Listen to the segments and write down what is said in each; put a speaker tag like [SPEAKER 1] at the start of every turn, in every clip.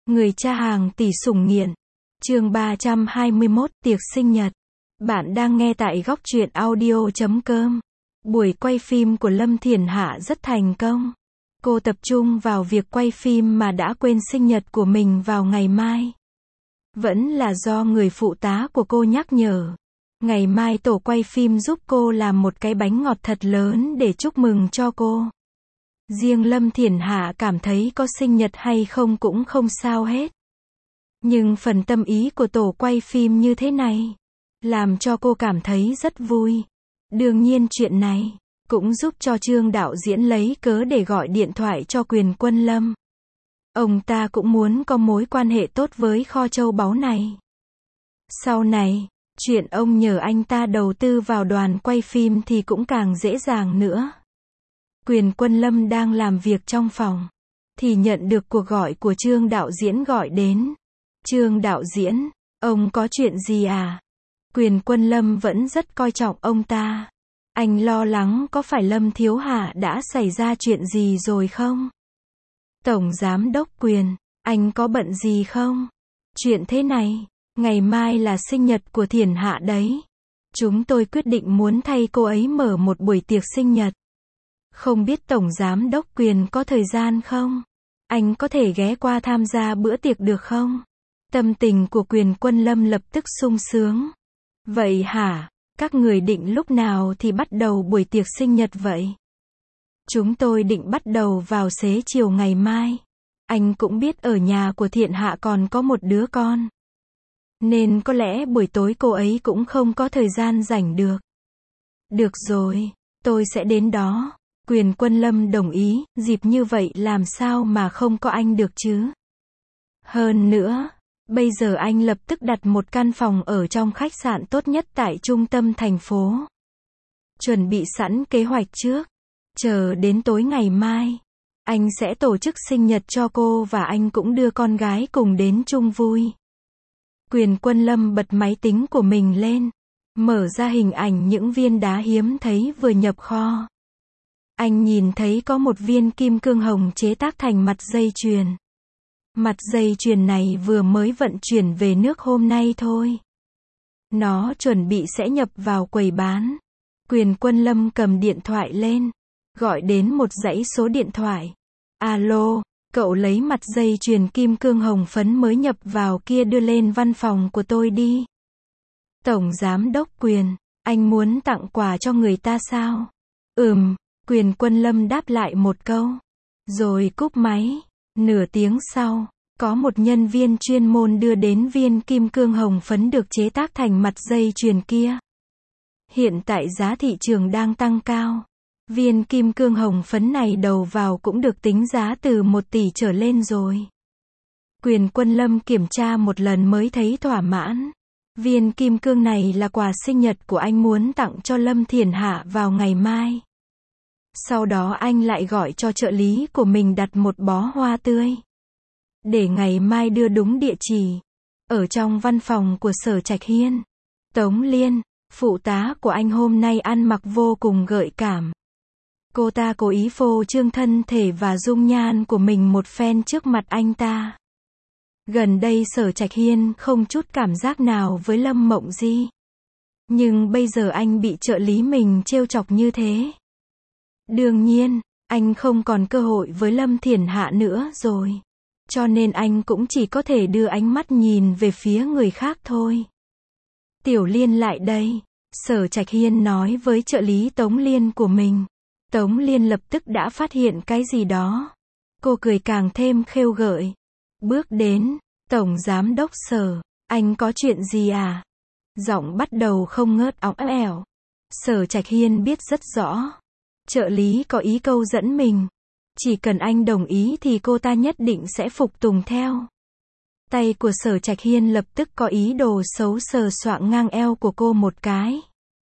[SPEAKER 1] Người cha hàng tỷ sủng nghiện. Chương 321, tiệc sinh nhật. Bạn đang nghe tại góc truyện audio.com. Buổi quay phim của Lâm Thiển Hạ rất thành công. Cô tập trung vào việc quay phim mà đã quên sinh nhật của mình vào ngày mai. Vẫn là do người phụ tá của cô nhắc nhở. Ngày mai tổ quay phim giúp cô làm một cái bánh ngọt thật lớn để chúc mừng cho cô. Riêng Lâm Thiển Hạ cảm thấy có sinh nhật hay không cũng không sao hết. Nhưng phần tâm ý của tổ quay phim như thế này, làm cho cô cảm thấy rất vui. Đương nhiên chuyện này, cũng giúp cho Trương đạo diễn lấy cớ để gọi điện thoại cho Quyền Quân Lâm. Ông ta cũng muốn có mối quan hệ tốt với kho châu báu này. Sau này, chuyện ông nhờ anh ta đầu tư vào đoàn quay phim thì cũng càng dễ dàng nữa. Quyền Quân Lâm đang làm việc trong phòng, thì nhận được cuộc gọi của Trương đạo diễn gọi đến. Trương đạo diễn, ông có chuyện gì à? Quyền Quân Lâm vẫn rất coi trọng ông ta. Anh lo lắng có phải Lâm Thiếu Hạ đã xảy ra chuyện gì rồi không? Tổng Giám đốc Quyền, anh có bận gì không? Chuyện thế này, ngày mai là sinh nhật của Thiển Hạ đấy. Chúng tôi quyết định muốn thay cô ấy mở một buổi tiệc sinh nhật. Không biết Tổng Giám đốc Quyền có thời gian không? Anh có thể ghé qua tham gia bữa tiệc được không? Tâm tình của Quyền Quân Lâm lập tức sung sướng. Vậy hả? Các người định lúc nào thì bắt đầu buổi tiệc sinh nhật vậy? Chúng tôi định bắt đầu vào xế chiều ngày mai. Anh cũng biết ở nhà của Thiện Hạ còn có một đứa con. Nên có lẽ buổi tối cô ấy cũng không có thời gian rảnh được. Được rồi, tôi sẽ đến đó. Quyền Quân Lâm đồng ý, dịp như vậy làm sao mà không có anh được chứ? Hơn nữa, bây giờ anh lập tức đặt một căn phòng ở trong khách sạn tốt nhất tại trung tâm thành phố. Chuẩn bị sẵn kế hoạch trước. Chờ đến tối ngày mai, anh sẽ tổ chức sinh nhật cho cô và anh cũng đưa con gái cùng đến chung vui. Quyền Quân Lâm bật máy tính của mình lên, mở ra hình ảnh những viên đá hiếm thấy vừa nhập kho. Anh nhìn thấy có một viên kim cương hồng chế tác thành mặt dây chuyền. Mặt dây chuyền này vừa mới vận chuyển về nước hôm nay thôi. Nó chuẩn bị sẽ nhập vào quầy bán. Quyền Quân Lâm cầm điện thoại lên, gọi đến một dãy số điện thoại. Alo, cậu lấy mặt dây chuyền kim cương hồng phấn mới nhập vào kia đưa lên văn phòng của tôi đi. Tổng Giám đốc Quyền, anh muốn tặng quà cho người ta sao? Quyền Quân Lâm đáp lại một câu, rồi cúp máy. Nửa tiếng sau, có một nhân viên chuyên môn đưa đến viên kim cương hồng phấn được chế tác thành mặt dây chuyền kia. Hiện tại giá thị trường đang tăng cao. Viên kim cương hồng phấn này đầu vào cũng được tính giá từ 1 tỷ trở lên rồi. Quyền Quân Lâm kiểm tra một lần mới thấy thỏa mãn. Viên kim cương này là quà sinh nhật của anh muốn tặng cho Lâm Thiển Hạ vào ngày mai. Sau đó anh lại gọi cho trợ lý của mình đặt một bó hoa tươi. Để ngày mai đưa đúng địa chỉ. Ở trong văn phòng của Sở Trạch Hiên. Tống Liên, phụ tá của anh hôm nay ăn mặc vô cùng gợi cảm. Cô ta cố ý phô trương thân thể và dung nhan của mình một phen trước mặt anh ta. Gần đây Sở Trạch Hiên không chút cảm giác nào với Lâm Mộng Di. Nhưng bây giờ anh bị trợ lý mình trêu chọc như thế. Đương nhiên, anh không còn cơ hội với Lâm Thiển Hạ nữa rồi. Cho nên anh cũng chỉ có thể đưa ánh mắt nhìn về phía người khác thôi. Tiểu Liên lại đây. Sở Trạch Hiên nói với trợ lý Tống Liên của mình. Tống Liên lập tức đã phát hiện cái gì đó. Cô cười càng thêm khêu gợi. Bước đến, Tổng Giám đốc Sở, anh có chuyện gì à? Giọng bắt đầu không ngớt óng ẻo. Sở Trạch Hiên biết rất rõ. Trợ lý có ý câu dẫn mình. Chỉ cần anh đồng ý thì cô ta nhất định sẽ phục tùng theo. Tay của Sở Trạch Hiên lập tức có ý đồ xấu sờ soạng ngang eo của cô một cái.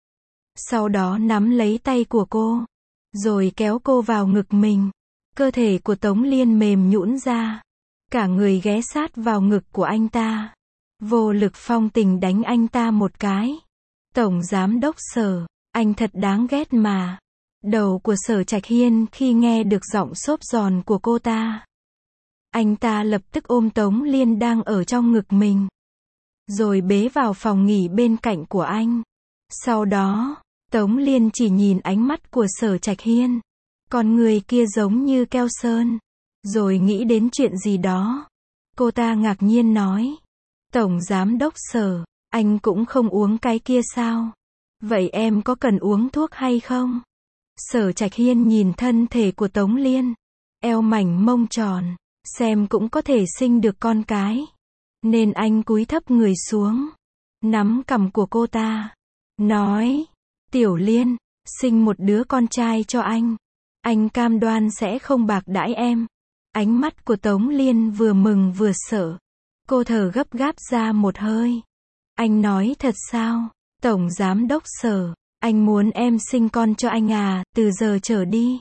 [SPEAKER 1] Sau đó nắm lấy tay của cô. Rồi kéo cô vào ngực mình. Cơ thể của Tống Liên mềm nhũn ra. Cả người ghé sát vào ngực của anh ta. Vô lực phong tình đánh anh ta một cái. Tổng Giám đốc Sở, anh thật đáng ghét mà. Đầu của Sở Trạch Hiên khi nghe được giọng xốp giòn của cô ta. Anh ta lập tức ôm Tống Liên đang ở trong ngực mình, rồi bế vào phòng nghỉ bên cạnh của anh. Sau đó, Tống Liên chỉ nhìn ánh mắt của Sở Trạch Hiên, con người kia giống như keo sơn, rồi nghĩ đến chuyện gì đó. Cô ta ngạc nhiên nói, Tổng Giám Đốc Sở, anh cũng không uống cái kia sao? Vậy em có cần uống thuốc hay không? Sở Trạch Hiên nhìn thân thể của Tống Liên, eo mảnh mông tròn, xem cũng có thể sinh được con cái. Nên anh cúi thấp người xuống, nắm cằm của cô ta, nói, Tiểu Liên, sinh một đứa con trai cho anh cam đoan sẽ không bạc đãi em. Ánh mắt của Tống Liên vừa mừng vừa sợ, cô thở gấp gáp ra một hơi. Anh nói thật sao? Tổng Giám Đốc Sở, anh muốn em sinh con cho anh à, từ giờ trở đi.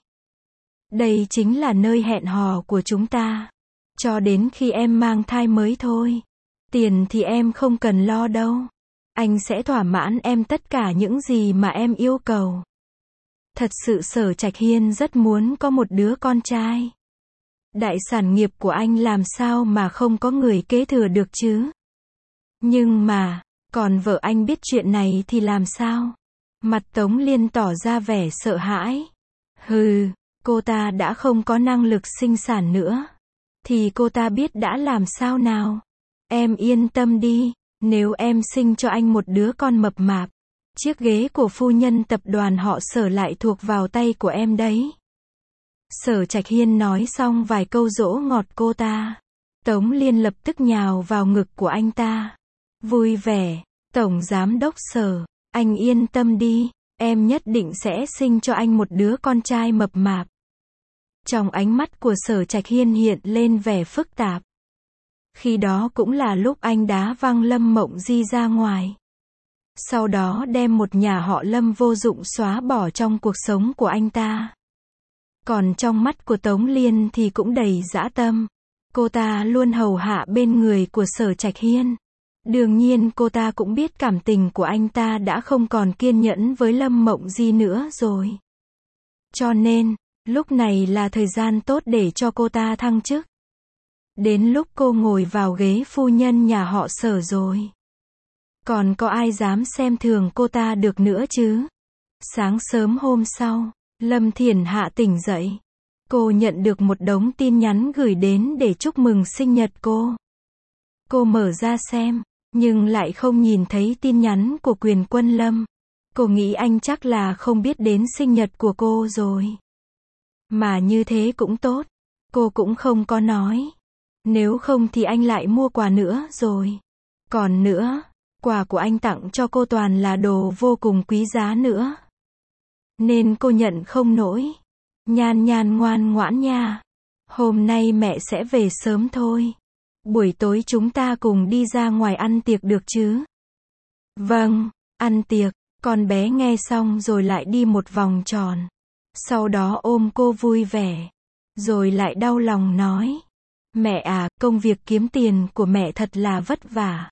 [SPEAKER 1] Đây chính là nơi hẹn hò của chúng ta. Cho đến khi em mang thai mới thôi. Tiền thì em không cần lo đâu. Anh sẽ thỏa mãn em tất cả những gì mà em yêu cầu. Thật sự Sở Trạch Hiên rất muốn có một đứa con trai. Đại sản nghiệp của anh làm sao mà không có người kế thừa được chứ? Nhưng mà, còn vợ anh biết chuyện này thì làm sao? Mặt Tống Liên tỏ ra vẻ sợ hãi. Hừ, cô ta đã không có năng lực sinh sản nữa. Thì cô ta biết đã làm sao nào? Em yên tâm đi, nếu em sinh cho anh một đứa con mập mạp, chiếc ghế của phu nhân tập đoàn họ Sở lại thuộc vào tay của em đấy. Sở Trạch Hiên nói xong vài câu dỗ ngọt cô ta. Tống Liên lập tức nhào vào ngực của anh ta. Vui vẻ, Tổng Giám Đốc Sở, anh yên tâm đi, em nhất định sẽ sinh cho anh một đứa con trai mập mạp. Trong ánh mắt của Sở Trạch Hiên hiện lên vẻ phức tạp. Khi đó cũng là lúc anh đá văng Lâm Mộng Di ra ngoài. Sau đó đem một nhà họ Lâm vô dụng xóa bỏ trong cuộc sống của anh ta. Còn trong mắt của Tống Liên thì cũng đầy dã tâm. Cô ta luôn hầu hạ bên người của Sở Trạch Hiên. Đương nhiên cô ta cũng biết cảm tình của anh ta đã không còn kiên nhẫn với Lâm Mộng Di nữa rồi. Cho nên, lúc này là thời gian tốt để cho cô ta thăng chức. Đến lúc cô ngồi vào ghế phu nhân nhà họ Sở rồi. Còn có ai dám xem thường cô ta được nữa chứ? Sáng sớm hôm sau, Lâm Thiển Hạ tỉnh dậy. Cô nhận được một đống tin nhắn gửi đến để chúc mừng sinh nhật cô. Cô mở ra xem, nhưng lại không nhìn thấy tin nhắn của Quyền Quân Lâm. Cô nghĩ anh chắc là không biết đến sinh nhật của cô rồi. Mà như thế cũng tốt. Cô cũng không có nói. Nếu không thì anh lại mua quà nữa rồi. Còn nữa, quà của anh tặng cho cô toàn là đồ vô cùng quý giá nữa. Nên cô nhận không nổi. Nhan Nhan ngoan ngoãn nha. Hôm nay mẹ sẽ về sớm thôi. Buổi tối chúng ta cùng đi ra ngoài ăn tiệc được chứ? Vâng, ăn tiệc. Con bé nghe xong rồi lại đi một vòng tròn. Sau đó ôm cô vui vẻ. Rồi lại đau lòng nói. Mẹ à, công việc kiếm tiền của mẹ thật là vất vả.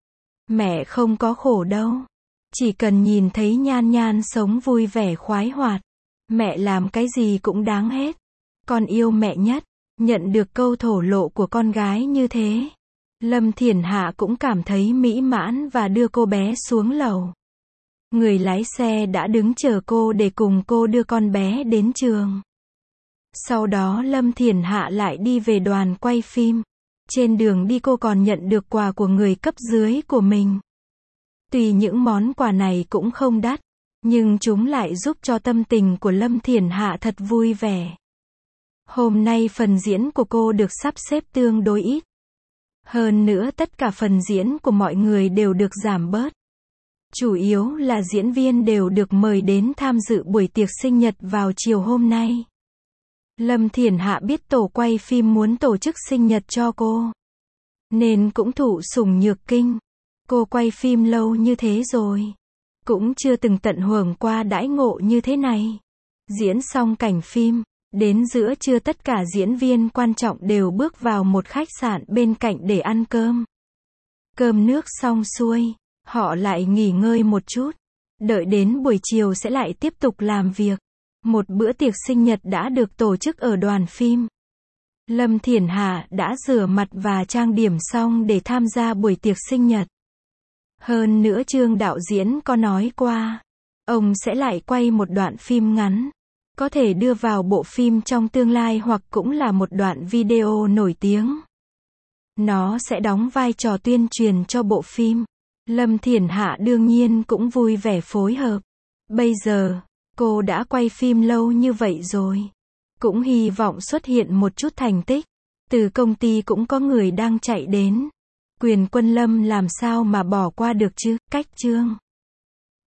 [SPEAKER 1] Mẹ không có khổ đâu. Chỉ cần nhìn thấy Nhan Nhan sống vui vẻ khoái hoạt. Mẹ làm cái gì cũng đáng hết. Con yêu mẹ nhất. Nhận được câu thổ lộ của con gái như thế, Lâm Thiển Hạ cũng cảm thấy mỹ mãn và đưa cô bé xuống lầu. Người lái xe đã đứng chờ cô để cùng cô đưa con bé đến trường. Sau đó Lâm Thiển Hạ lại đi về đoàn quay phim. Trên đường đi cô còn nhận được quà của người cấp dưới của mình. Tuy những món quà này cũng không đắt, nhưng chúng lại giúp cho tâm tình của Lâm Thiển Hạ thật vui vẻ. Hôm nay phần diễn của cô được sắp xếp tương đối ít. Hơn nữa tất cả phần diễn của mọi người đều được giảm bớt. Chủ yếu là diễn viên đều được mời đến tham dự buổi tiệc sinh nhật vào chiều hôm nay. Lâm Thiển Hạ biết tổ quay phim muốn tổ chức sinh nhật cho cô, nên cũng thụ sủng nhược kinh. Cô quay phim lâu như thế rồi, cũng chưa từng tận hưởng qua đãi ngộ như thế này. Diễn xong cảnh phim, đến giữa trưa tất cả diễn viên quan trọng đều bước vào một khách sạn bên cạnh để ăn cơm. Cơm nước xong xuôi, họ lại nghỉ ngơi một chút. Đợi đến buổi chiều sẽ lại tiếp tục làm việc. Một bữa tiệc sinh nhật đã được tổ chức ở đoàn phim. Lâm Thiển Hạ đã rửa mặt và trang điểm xong để tham gia buổi tiệc sinh nhật. Hơn nữa Trương đạo diễn có nói qua, ông sẽ lại quay một đoạn phim ngắn, có thể đưa vào bộ phim trong tương lai hoặc cũng là một đoạn video nổi tiếng. Nó sẽ đóng vai trò tuyên truyền cho bộ phim. Lâm Thiển Hạ đương nhiên cũng vui vẻ phối hợp. Bây giờ, cô đã quay phim lâu như vậy rồi. Cũng hy vọng xuất hiện một chút thành tích. Từ công ty cũng có người đang chạy đến. Quyền Quân Lâm làm sao mà bỏ qua được chứ, cách Trương